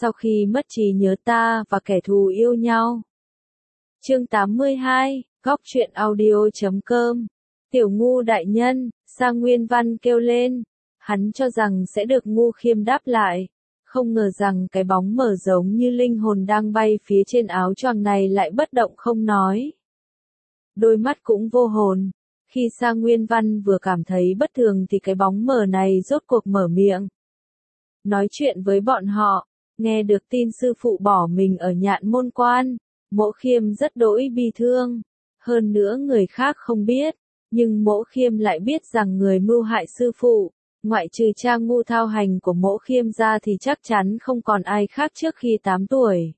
sau khi mất trí nhớ ta và kẻ thù yêu nhau. Chương 82, góc truyện audio.com. Tiểu Ngu đại nhân, Sa Nguyên Văn kêu lên. Hắn cho rằng sẽ được Ngu Khiêm đáp lại. Không ngờ rằng cái bóng mờ giống như linh hồn đang bay phía trên áo choàng này lại bất động không nói. Đôi mắt cũng vô hồn. Khi Sa Nguyên Văn vừa cảm thấy bất thường thì cái bóng mờ này rốt cuộc mở miệng. Nói chuyện với bọn họ, nghe được tin sư phụ bỏ mình ở Nhạn Môn Quan, Mỗ Khiêm rất đỗi bi thương. Hơn nữa người khác không biết, nhưng Mỗ Khiêm lại biết rằng người mưu hại sư phụ, ngoại trừ cha Ngu Thao Hành của Mỗ Khiêm ra thì chắc chắn không còn ai khác trước khi 8 tuổi.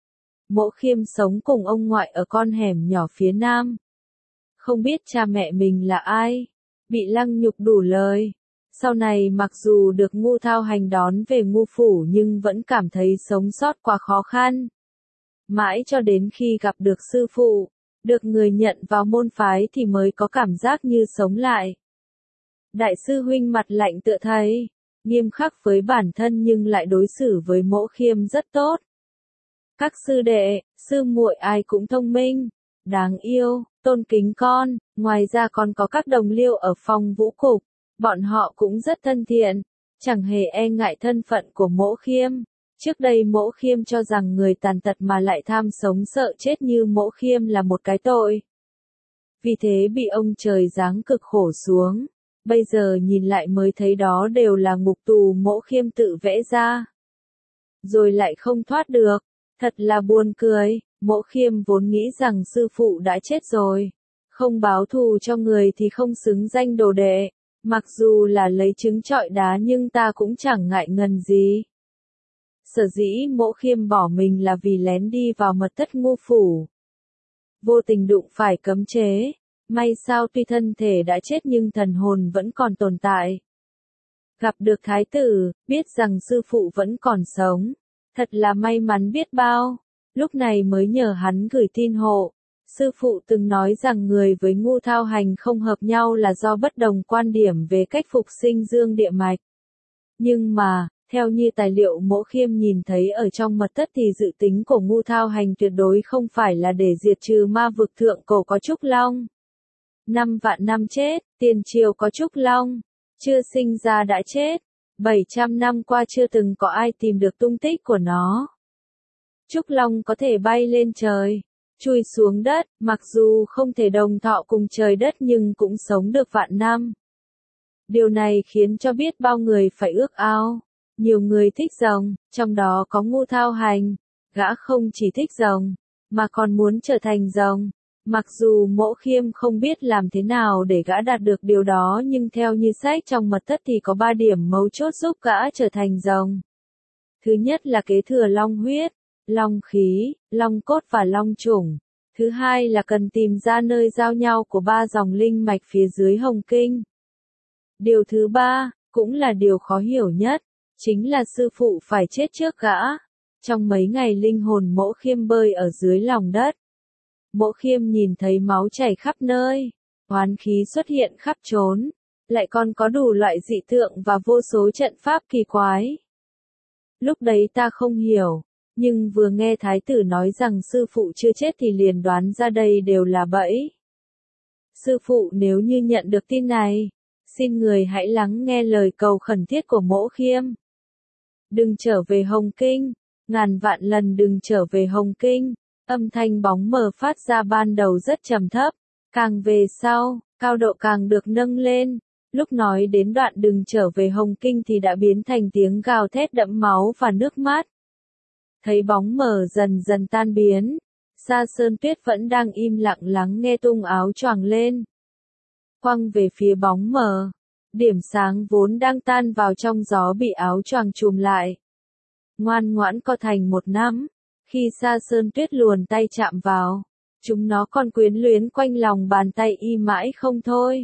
Mỗ Khiêm sống cùng ông ngoại ở con hẻm nhỏ phía nam. Không biết cha mẹ mình là ai, bị lăng nhục đủ lời. Sau này mặc dù được Ngu Thao Hành đón về Ngu Phủ nhưng vẫn cảm thấy sống sót quá khó khăn. Mãi cho đến khi gặp được sư phụ, được người nhận vào môn phái thì mới có cảm giác như sống lại. Đại sư huynh mặt lạnh tựa thầy, nghiêm khắc với bản thân nhưng lại đối xử với Mỗ Khiêm rất tốt. Các sư đệ, sư muội ai cũng thông minh, đáng yêu, tôn kính con, ngoài ra còn có các đồng liêu ở phòng vũ cục, bọn họ cũng rất thân thiện, chẳng hề e ngại thân phận của Mỗ Khiêm. Trước đây Mỗ Khiêm cho rằng người tàn tật mà lại tham sống sợ chết như Mỗ Khiêm là một cái tội. Vì thế bị ông trời giáng cực khổ xuống, bây giờ nhìn lại mới thấy đó đều là ngục tù Mỗ Khiêm tự vẽ ra. Rồi lại không thoát được, thật là buồn cười. Mỗ Khiêm vốn nghĩ rằng sư phụ đã chết rồi, không báo thù cho người thì không xứng danh đồ đệ, mặc dù là lấy trứng trọi đá nhưng ta cũng chẳng ngại ngần gì. Sở dĩ Mỗ Khiêm bỏ mình là vì lén đi vào mật thất Ngu Phủ. Vô tình đụng phải cấm chế, may sao tuy thân thể đã chết nhưng thần hồn vẫn còn tồn tại. Gặp được thái tử, biết rằng sư phụ vẫn còn sống, thật là may mắn biết bao. Lúc này mới nhờ hắn gửi tin hộ. Sư phụ từng nói rằng người với Ngu Thao Hành không hợp nhau là do bất đồng quan điểm về cách phục sinh dương địa mạch. Nhưng mà, theo như tài liệu Mỗ Khiêm nhìn thấy ở trong mật thất thì dự tính của Ngu Thao Hành tuyệt đối không phải là để diệt trừ ma vực thượng cổ có Trúc Long. 5 vạn năm chết, tiền triều có Trúc Long, chưa sinh ra đã chết, 700 năm qua chưa từng có ai tìm được tung tích của nó. Trúc Long có thể bay lên trời, chui xuống đất, mặc dù không thể đồng thọ cùng trời đất nhưng cũng sống được vạn năm. Điều này khiến cho biết bao người phải ước ao. Nhiều người thích rồng, trong đó có Ngu Thao Hành. Gã không chỉ thích rồng, mà còn muốn trở thành rồng. Mặc dù Mỗ Khiêm không biết làm thế nào để gã đạt được điều đó nhưng theo như sách trong mật thất thì có 3 điểm mấu chốt giúp gã trở thành rồng. Thứ nhất là kế thừa long huyết, long khí, long cốt và long chủng. Thứ hai là cần tìm ra nơi giao nhau của 3 dòng linh mạch phía dưới Hồng Kinh. Điều thứ ba, cũng là điều khó hiểu nhất, chính là sư phụ phải chết trước gã. Trong mấy ngày linh hồn Mỗ Khiêm bơi ở dưới lòng đất. Mỗ Khiêm nhìn thấy máu chảy khắp nơi, oán khí xuất hiện khắp trốn, lại còn có đủ loại dị tượng và vô số trận pháp kỳ quái. Lúc đấy ta không hiểu. Nhưng vừa nghe thái tử nói rằng sư phụ chưa chết thì liền đoán ra đây đều là bẫy. Sư phụ nếu như nhận được tin này, xin người hãy lắng nghe lời cầu khẩn thiết của Mỗ Khiêm. Đừng trở về Hồng Kinh, ngàn vạn lần đừng trở về Hồng Kinh. Âm thanh bóng mờ phát ra ban đầu rất trầm thấp, càng về sau, cao độ càng được nâng lên. Lúc nói đến đoạn đừng trở về Hồng Kinh thì đã biến thành tiếng gào thét đẫm máu và nước mắt. Thấy bóng mờ dần dần tan biến, Sa Sơn Tuyết vẫn đang im lặng lắng nghe tung áo choàng lên. Quăng về phía bóng mờ, điểm sáng vốn đang tan vào trong gió bị áo choàng trùm lại. Ngoan ngoãn co thành một nắm, khi Sa Sơn Tuyết luồn tay chạm vào, chúng nó còn quyến luyến quanh lòng bàn tay y mãi không thôi.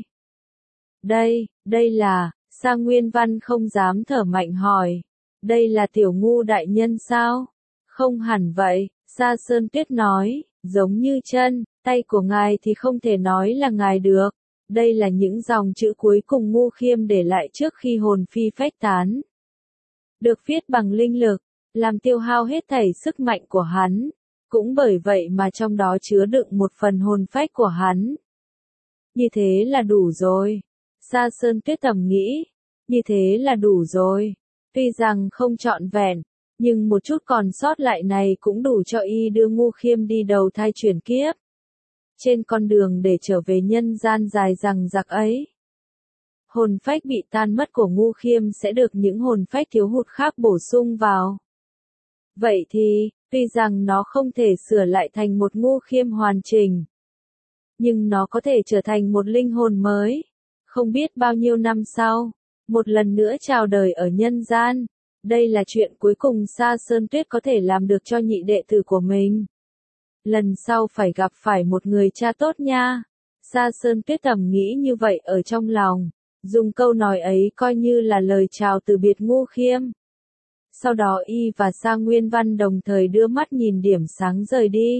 Đây là, Sa Nguyên Văn không dám thở mạnh hỏi, đây là Tiểu Ngu đại nhân sao? Không hẳn vậy, Sa Sơn Tuyết nói, giống như chân, tay của ngài thì không thể nói là ngài được. Đây là những dòng chữ cuối cùng Ngu Khiêm để lại trước khi hồn phi phách tán. Được viết bằng linh lực, làm tiêu hao hết thảy sức mạnh của hắn, cũng bởi vậy mà trong đó chứa đựng một phần hồn phách của hắn. Như thế là đủ rồi. Sa Sơn Tuyết thầm nghĩ, như thế là đủ rồi. Tuy rằng không trọn vẹn, nhưng một chút còn sót lại này cũng đủ cho y đưa Ngô Khiêm đi đầu thai chuyển kiếp. Trên con đường để trở về nhân gian dài dằng dặc ấy, hồn phách bị tan mất của Ngô Khiêm sẽ được những hồn phách thiếu hụt khác bổ sung vào. Vậy thì, tuy rằng nó không thể sửa lại thành một Ngô Khiêm hoàn chỉnh, nhưng nó có thể trở thành một linh hồn mới. Không biết bao nhiêu năm sau, một lần nữa chào đời ở nhân gian. Đây là chuyện cuối cùng Sa Sơn Tuyết có thể làm được cho nhị đệ tử của mình. Lần sau phải gặp phải một người cha tốt nha. Sa Sơn Tuyết thầm nghĩ như vậy ở trong lòng, dùng câu nói ấy coi như là lời chào từ biệt Ngô Khiêm. Sau đó y và Sa Nguyên Văn đồng thời đưa mắt nhìn điểm sáng rời đi.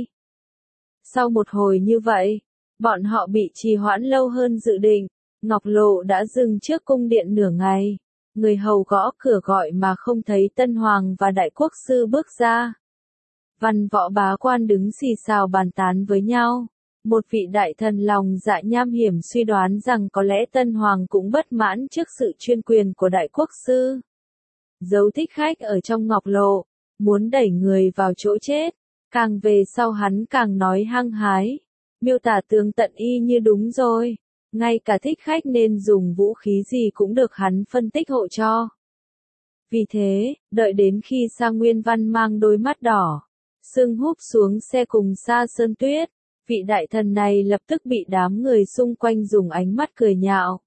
Sau một hồi như vậy, bọn họ bị trì hoãn lâu hơn dự định. Ngọc Lộ đã dừng trước cung điện nửa ngày. Người hầu gõ cửa gọi mà không thấy Tân Hoàng và Đại Quốc Sư bước ra. Văn Võ bá quan đứng xì xào bàn tán với nhau. Một vị đại thần lòng dạ nham hiểm suy đoán rằng có lẽ Tân Hoàng cũng bất mãn trước sự chuyên quyền của Đại Quốc Sư. Giấu thích khách ở trong Ngọc Lộ, muốn đẩy người vào chỗ chết. Càng về sau hắn càng nói hăng hái. Miêu tả tường tận y như đúng rồi. Ngay cả thích khách nên dùng vũ khí gì cũng được hắn phân tích hộ cho. Vì thế, đợi đến khi Sa Nguyên Văn mang đôi mắt đỏ, sưng húp xuống xe cùng Sa Sơn Tuyết, vị đại thần này lập tức bị đám người xung quanh dùng ánh mắt cười nhạo.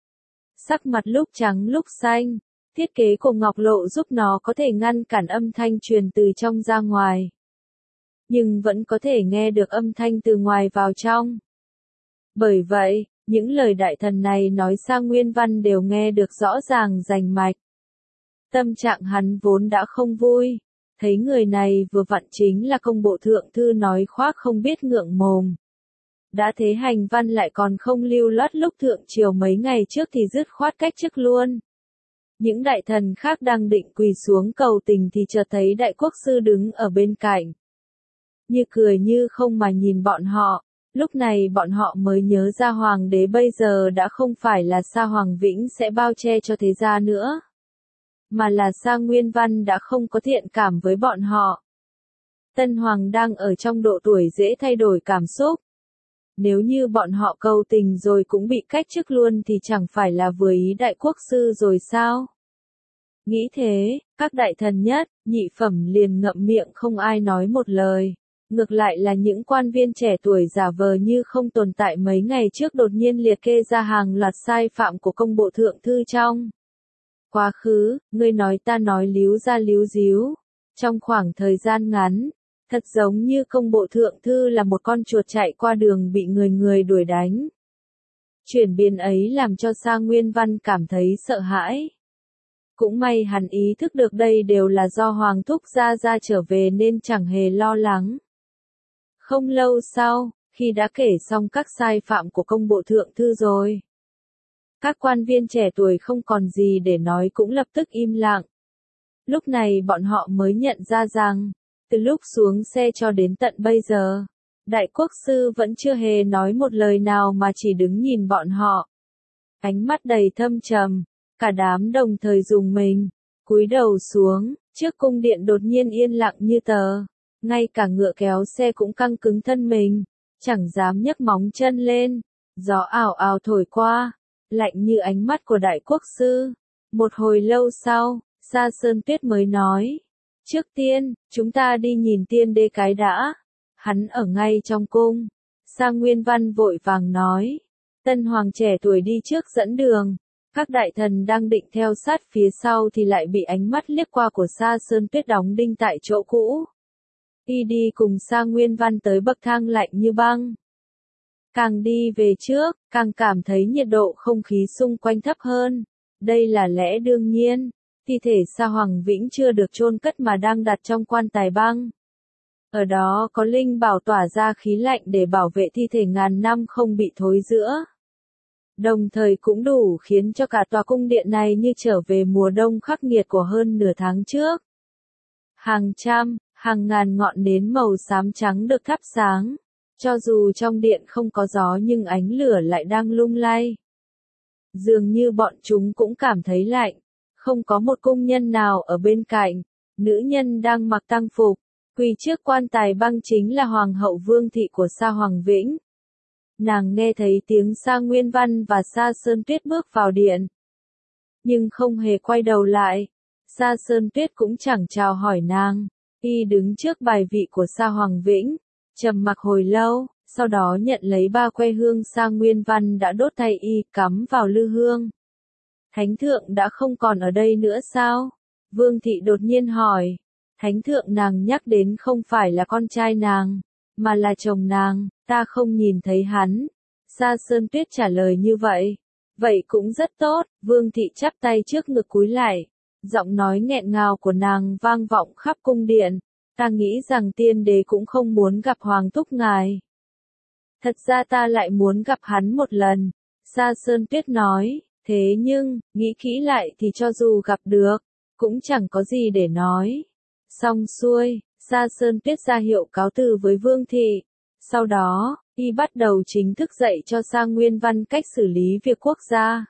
Sắc mặt lúc trắng lúc xanh, thiết kế của Ngọc Lộ giúp nó có thể ngăn cản âm thanh truyền từ trong ra ngoài. Nhưng vẫn có thể nghe được âm thanh từ ngoài vào trong. Bởi vậy, những lời đại thần này nói sang Nguyên Văn đều nghe được rõ ràng rành mạch. Tâm trạng hắn vốn đã không vui, thấy người này vừa vặn chính là công bộ thượng thư nói khoác không biết ngượng mồm. Đã thế hành văn lại còn không lưu loát lúc thượng triều mấy ngày trước thì dứt khoát cách chức luôn. Những đại thần khác đang định quỳ xuống cầu tình thì chợt thấy Đại Quốc Sư đứng ở bên cạnh. Như cười như không mà nhìn bọn họ. Lúc này bọn họ mới nhớ ra hoàng đế bây giờ đã không phải là Sa Hoàng Vĩnh sẽ bao che cho thế gia nữa, mà là Sa Nguyên Văn đã không có thiện cảm với bọn họ. Tân Hoàng đang ở trong độ tuổi dễ thay đổi cảm xúc. Nếu như bọn họ cầu tình rồi cũng bị cách chức luôn thì chẳng phải là vừa ý Đại Quốc Sư rồi sao? Nghĩ thế, các đại thần nhất, nhị phẩm liền ngậm miệng không ai nói một lời. Ngược lại là những quan viên trẻ tuổi giả vờ như không tồn tại mấy ngày trước đột nhiên liệt kê ra hàng loạt sai phạm của công bộ thượng thư trong quá khứ, ngươi nói ta nói líu ra líu díu. Trong khoảng thời gian ngắn, thật giống như công bộ thượng thư là một con chuột chạy qua đường bị người đuổi đánh. Chuyển biến ấy làm cho Sa Nguyên Văn cảm thấy sợ hãi. Cũng may hắn ý thức được đây đều là do Hoàng Thúc ra trở về nên chẳng hề lo lắng. Không lâu sau, khi đã kể xong các sai phạm của công bộ thượng thư rồi, các quan viên trẻ tuổi không còn gì để nói cũng lập tức im lặng. Lúc này bọn họ mới nhận ra rằng, từ lúc xuống xe cho đến tận bây giờ, Đại Quốc Sư vẫn chưa hề nói một lời nào mà chỉ đứng nhìn bọn họ. Ánh mắt đầy thâm trầm, cả đám đồng thời rùng mình, cúi đầu xuống, trước cung điện đột nhiên yên lặng như tờ. Ngay cả ngựa kéo xe cũng căng cứng thân mình, chẳng dám nhấc móng chân lên. Gió ảo ảo thổi qua, lạnh như ánh mắt của Đại Quốc Sư. Một hồi lâu sau, Sa Sơn Tuyết mới nói, trước tiên, chúng ta đi nhìn tiên đế cái đã. Hắn ở ngay trong cung. Sa Nguyên Văn vội vàng nói, Tân Hoàng trẻ tuổi đi trước dẫn đường. Các đại thần đang định theo sát phía sau thì lại bị ánh mắt liếc qua của Sa Sơn Tuyết đóng đinh tại chỗ cũ. Y đi cùng Sa Nguyên Văn tới bậc thang lạnh như băng. Càng đi về trước, càng cảm thấy nhiệt độ không khí xung quanh thấp hơn. Đây là lẽ đương nhiên. Thi thể Sa Hoàng Vĩnh chưa được chôn cất mà đang đặt trong quan tài băng. Ở đó có linh bảo tỏa ra khí lạnh để bảo vệ thi thể ngàn năm không bị thối rữa. Đồng thời cũng đủ khiến cho cả tòa cung điện này như trở về mùa đông khắc nghiệt của hơn nửa tháng trước. Hàng trăm, hàng ngàn ngọn nến màu xám trắng được thắp sáng. Cho dù trong điện không có gió nhưng ánh lửa lại đang lung lay. Dường như bọn chúng cũng cảm thấy lạnh. Không có một cung nhân nào ở bên cạnh. Nữ nhân đang mặc tang phục, quỳ trước quan tài băng chính là Hoàng hậu Vương Thị của Sa Hoàng Vĩnh. Nàng nghe thấy tiếng Sa Nguyên Văn và Sa Sơn Tuyết bước vào điện. Nhưng không hề quay đầu lại. Sa Sơn Tuyết cũng chẳng chào hỏi nàng. Y đứng trước bài vị của Sa Hoàng Vĩnh, trầm mặc hồi lâu, sau đó nhận lấy ba que hương Sa Nguyên Văn đã đốt thay y, cắm vào lư hương. Thánh thượng đã không còn ở đây nữa sao? Vương Thị đột nhiên hỏi. Thánh thượng nàng nhắc đến không phải là con trai nàng, mà là chồng nàng, ta không nhìn thấy hắn. Sa Sơn Tuyết trả lời như vậy. Vậy cũng rất tốt, Vương Thị chắp tay trước ngực cúi lại. Giọng nói nghẹn ngào của nàng vang vọng khắp cung điện. Ta nghĩ rằng tiên đế cũng không muốn gặp Hoàng thúc ngài. Thật ra ta lại muốn gặp hắn một lần. Sa Sơn Tuyết nói, thế nhưng, nghĩ kỹ lại thì cho dù gặp được, cũng chẳng có gì để nói. Xong xuôi, Sa Sơn Tuyết ra hiệu cáo từ với Vương Thị. Sau đó, y bắt đầu chính thức dạy cho Sa Nguyên Văn cách xử lý việc quốc gia.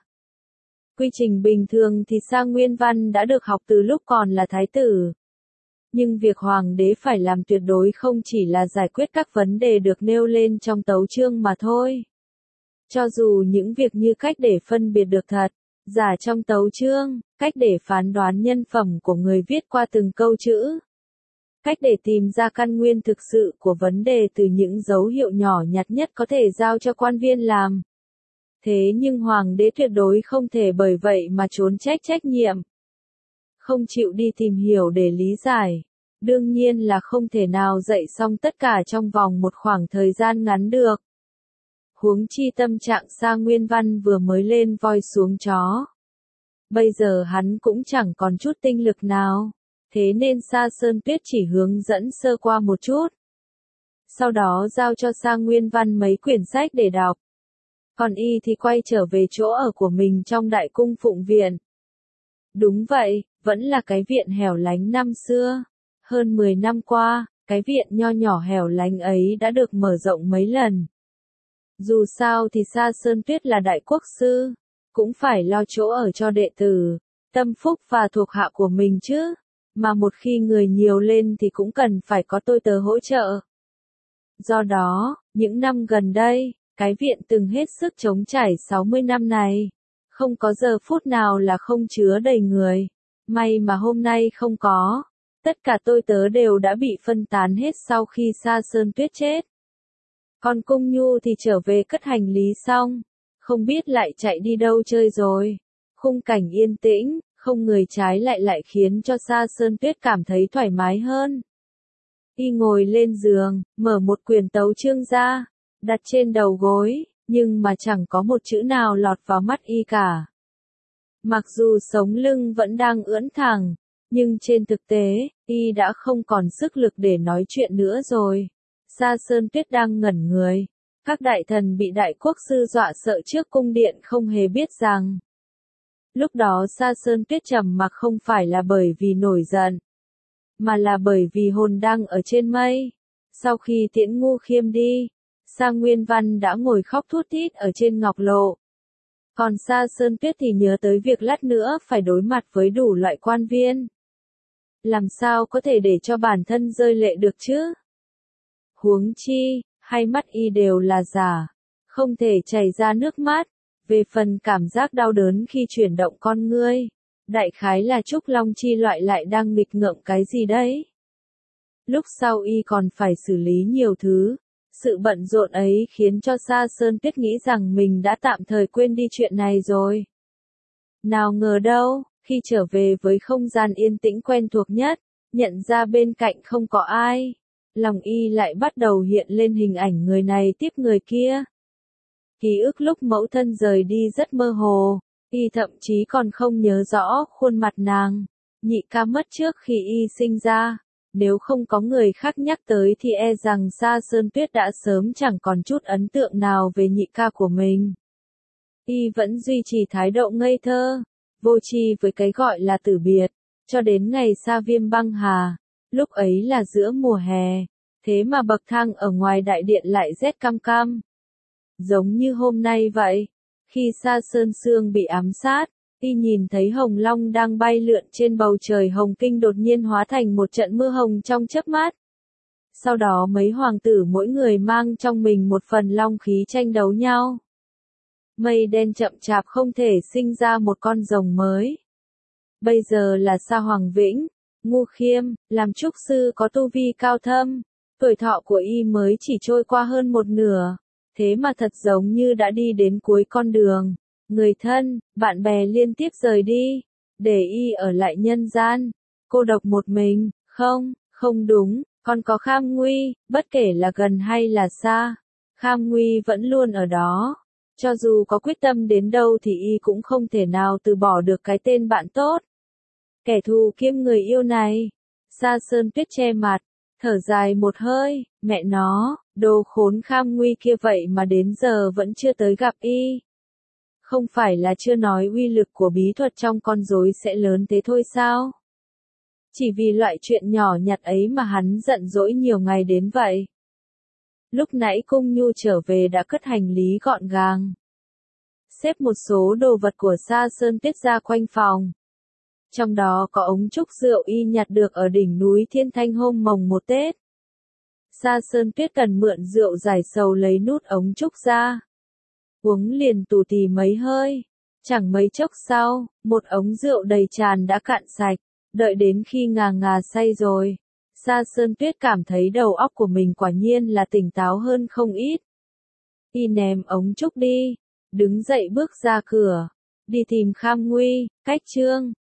Quy trình bình thường thì Sa Nguyên Văn đã được học từ lúc còn là thái tử. Nhưng việc hoàng đế phải làm tuyệt đối không chỉ là giải quyết các vấn đề được nêu lên trong tấu chương mà thôi. Cho dù những việc như cách để phân biệt được thật, giả trong tấu chương, cách để phán đoán nhân phẩm của người viết qua từng câu chữ, cách để tìm ra căn nguyên thực sự của vấn đề từ những dấu hiệu nhỏ nhặt nhất có thể giao cho quan viên làm. Thế nhưng hoàng đế tuyệt đối không thể bởi vậy mà trốn trách trách nhiệm. Không chịu đi tìm hiểu để lý giải. Đương nhiên là không thể nào dạy xong tất cả trong vòng một khoảng thời gian ngắn được. Huống chi tâm trạng Sa Nguyên Văn vừa mới lên voi xuống chó. Bây giờ hắn cũng chẳng còn chút tinh lực nào. Thế nên Sa Sơn Tuyết chỉ hướng dẫn sơ qua một chút. Sau đó giao cho Sa Nguyên Văn mấy quyển sách để đọc. Còn y thì quay trở về chỗ ở của mình trong Đại cung Phụng Viện. Đúng vậy, vẫn là cái viện hẻo lánh năm xưa. Hơn 10 năm qua, cái viện nho nhỏ hẻo lánh ấy đã được mở rộng mấy lần. Dù sao thì Sa Sơn Tuyết là đại quốc sư, cũng phải lo chỗ ở cho đệ tử, tâm phúc và thuộc hạ của mình chứ. Mà một khi người nhiều lên thì cũng cần phải có tôi tớ hỗ trợ. Do đó, những năm gần đây, cái viện từng hết sức chống trải 60 năm này, không có giờ phút nào là không chứa đầy người. May mà hôm nay không có. Tất cả tôi tớ đều đã bị phân tán hết sau khi Sa Sơn Tuyết chết. Còn Cung Nhu thì trở về cất hành lý xong, không biết lại chạy đi đâu chơi rồi. Khung cảnh yên tĩnh, không người trái lại khiến cho Sa Sơn Tuyết cảm thấy thoải mái hơn. Y ngồi lên giường, mở một quyển tấu chương ra, đặt trên đầu gối, nhưng mà chẳng có một chữ nào lọt vào mắt y cả. Mặc dù sống lưng vẫn đang ưỡn thẳng, nhưng trên thực tế, y đã không còn sức lực để nói chuyện nữa rồi. Sa Sơn Tuyết đang ngẩn người. Các đại thần bị đại quốc sư dọa sợ trước cung điện không hề biết rằng. Lúc đó Sa Sơn Tuyết trầm mặc không phải là bởi vì nổi giận, mà là bởi vì hồn đang ở trên mây. Sau khi tiễn Ngu Khiêm đi, Sa Nguyên Văn đã ngồi khóc thút thít ở trên ngọc lộ. Còn Sa Sơn Tuyết thì nhớ tới việc lát nữa phải đối mặt với đủ loại quan viên. Làm sao có thể để cho bản thân rơi lệ được chứ? Huống chi, hai mắt y đều là giả, không thể chảy ra nước mắt. Về phần cảm giác đau đớn khi chuyển động con ngươi, đại khái là Trúc Long Chi loại lại đang nghịch ngợm cái gì đấy. Lúc sau y còn phải xử lý nhiều thứ. Sự bận rộn ấy khiến cho Sa Sơn Tuyết nghĩ rằng mình đã tạm thời quên đi chuyện này rồi. Nào ngờ đâu, khi trở về với không gian yên tĩnh quen thuộc nhất, nhận ra bên cạnh không có ai, lòng y lại bắt đầu hiện lên hình ảnh người này tiếp người kia. Ký ức lúc mẫu thân rời đi rất mơ hồ, y thậm chí còn không nhớ rõ khuôn mặt nàng. Nhị ca mất trước khi y sinh ra. Nếu không có người khác nhắc tới thì e rằng Sa Sơn Tuyết đã sớm chẳng còn chút ấn tượng nào về nhị ca của mình. Y vẫn duy trì thái độ ngây thơ, vô tri với cái gọi là tử biệt, cho đến ngày Sa Viêm băng hà. Lúc ấy là giữa mùa hè, thế mà bậc thang ở ngoài đại điện lại rét căm căm. Giống như hôm nay vậy, khi Sa Sơn Sương bị ám sát, y nhìn thấy hồng long đang bay lượn trên bầu trời hồng kinh đột nhiên hóa thành một trận mưa hồng trong chớp mắt. Sau đó mấy hoàng tử mỗi người mang trong mình một phần long khí tranh đấu nhau. Mây đen chậm chạp không thể sinh ra một con rồng mới. Bây giờ là Sa Hoàng Vĩnh, Ngu Khiêm, làm trúc sư có tu vi cao thâm, tuổi thọ của y mới chỉ trôi qua hơn một nửa, thế mà thật giống như đã đi đến cuối con đường. Người thân, bạn bè liên tiếp rời đi, để y ở lại nhân gian, cô độc một mình. Không đúng, còn có Kham Nguy, bất kể là gần hay là xa, Kham Nguy vẫn luôn ở đó. Cho dù có quyết tâm đến đâu thì y cũng không thể nào từ bỏ được cái tên bạn tốt. Kẻ thù kiêm người yêu này. Sa Sơn Tuyết che mặt, thở dài một hơi, mẹ nó, đồ khốn Kham Nguy kia vậy mà đến giờ vẫn chưa tới gặp y. Không phải là chưa nói uy lực của bí thuật trong con rối sẽ lớn thế thôi sao? Chỉ vì loại chuyện nhỏ nhặt ấy mà hắn giận dỗi nhiều ngày đến vậy. Lúc nãy Cung Nhu trở về đã cất hành lý gọn gàng, xếp một số đồ vật của Sa Sơn Tuyết ra quanh phòng. Trong đó có ống trúc rượu y nhặt được ở đỉnh núi Thiên Thanh hôm mồng 1 Tết. Sa Sơn Tuyết cần mượn rượu giải sầu lấy nút ống trúc ra. Uống liền tù tì mấy hơi. Chẳng mấy chốc sau, một ống rượu đầy tràn đã cạn sạch. Đợi đến khi ngà ngà say rồi, Sa Sơn Tuyết cảm thấy đầu óc của mình quả nhiên là tỉnh táo hơn không ít. Y ném ống trúc đi, đứng dậy bước ra cửa, đi tìm Kham Nguy, cách Trương